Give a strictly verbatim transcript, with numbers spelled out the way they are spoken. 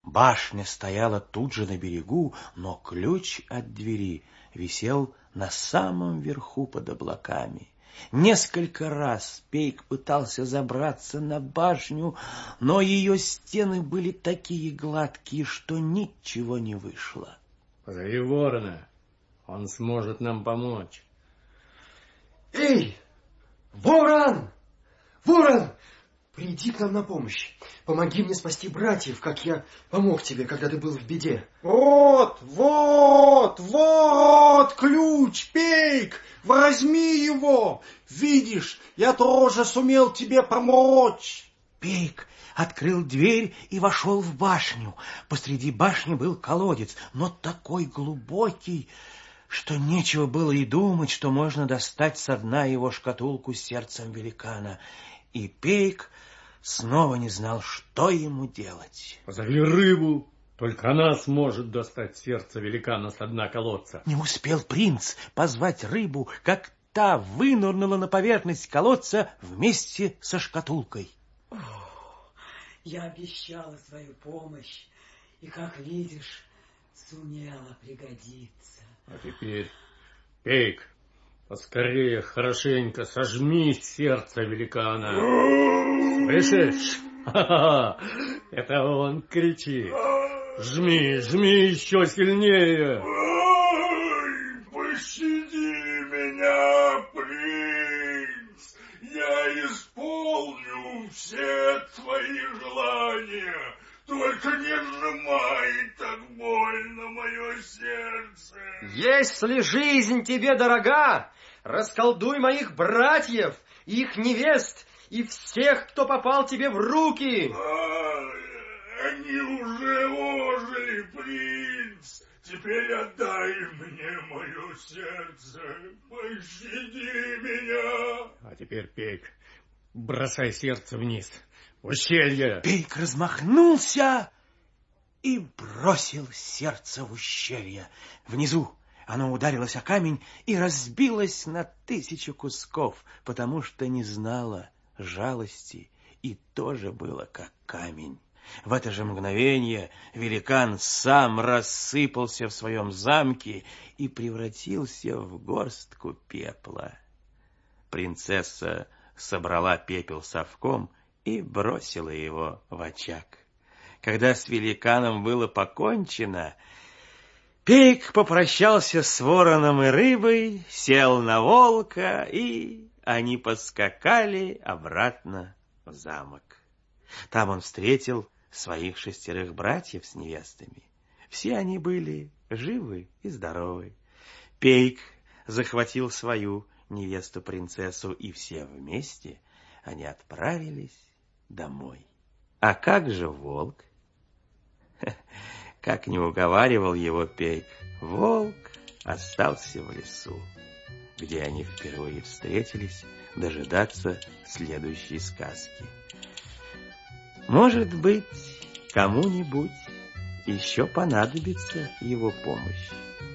Башня стояла тут же на берегу, но ключ от двери висел на самом верху под облаками. Несколько раз Пейк пытался забраться на башню, но ее стены были такие гладкие, что ничего не вышло. Позови ворона, он сможет нам помочь. Эй, ворон! Ворон! Приди к нам на помощь. Помоги мне спасти братьев, как я помог тебе, когда ты был в беде. Вот, вот, вот ключ, Пейк! Возьми его! Видишь, я тоже сумел тебе помочь. Пейк открыл дверь и вошел в башню. Посреди башни был колодец, но такой глубокий, что нечего было и думать, что можно достать со дна его шкатулку с сердцем великана. И Пейк снова не знал, что ему делать. Позови рыбу, только она сможет достать сердце великана со дна колодца. Не успел принц позвать рыбу, как та вынырнула на поверхность колодца вместе со шкатулкой. О, я обещала свою помощь, и, как видишь, сумела пригодиться. А теперь, Пейк, поскорее хорошенько сожми сердце великана. Слышишь? Ха-ха-ха! Это он кричит. Жми, жми еще сильнее. Ой, пощади меня, принц. Я исполню все твои желания. Только не сжимай так больно мое сердце. Если жизнь тебе дорога, расколдуй моих братьев, их невест и всех, кто попал тебе в руки. А, они уже ожили, принц. Теперь отдай мне мое сердце. Пощади меня. А теперь, Пейк, бросай сердце вниз, в ущелье. Пейк размахнулся и бросил сердце в ущелье. Внизу оно ударилось о камень и разбилось на тысячу кусков, потому что не знало жалости и тоже было как камень. В это же мгновение великан сам рассыпался в своем замке и превратился в горстку пепла. Принцесса собрала пепел совком и бросила его в очаг. Когда с великаном было покончено, Пейк попрощался с вороном и рыбой, сел на волка, и они поскакали обратно в замок. Там он встретил своих шестерых братьев с невестами. Все они были живы и здоровы. Пейк захватил свою невесту-принцессу, и все вместе они отправились домой. А как же волк? Как не уговаривал его Пейк, волк остался в лесу, где они впервые встретились, дожидаться следующей сказки. Может быть, кому-нибудь еще понадобится его помощь.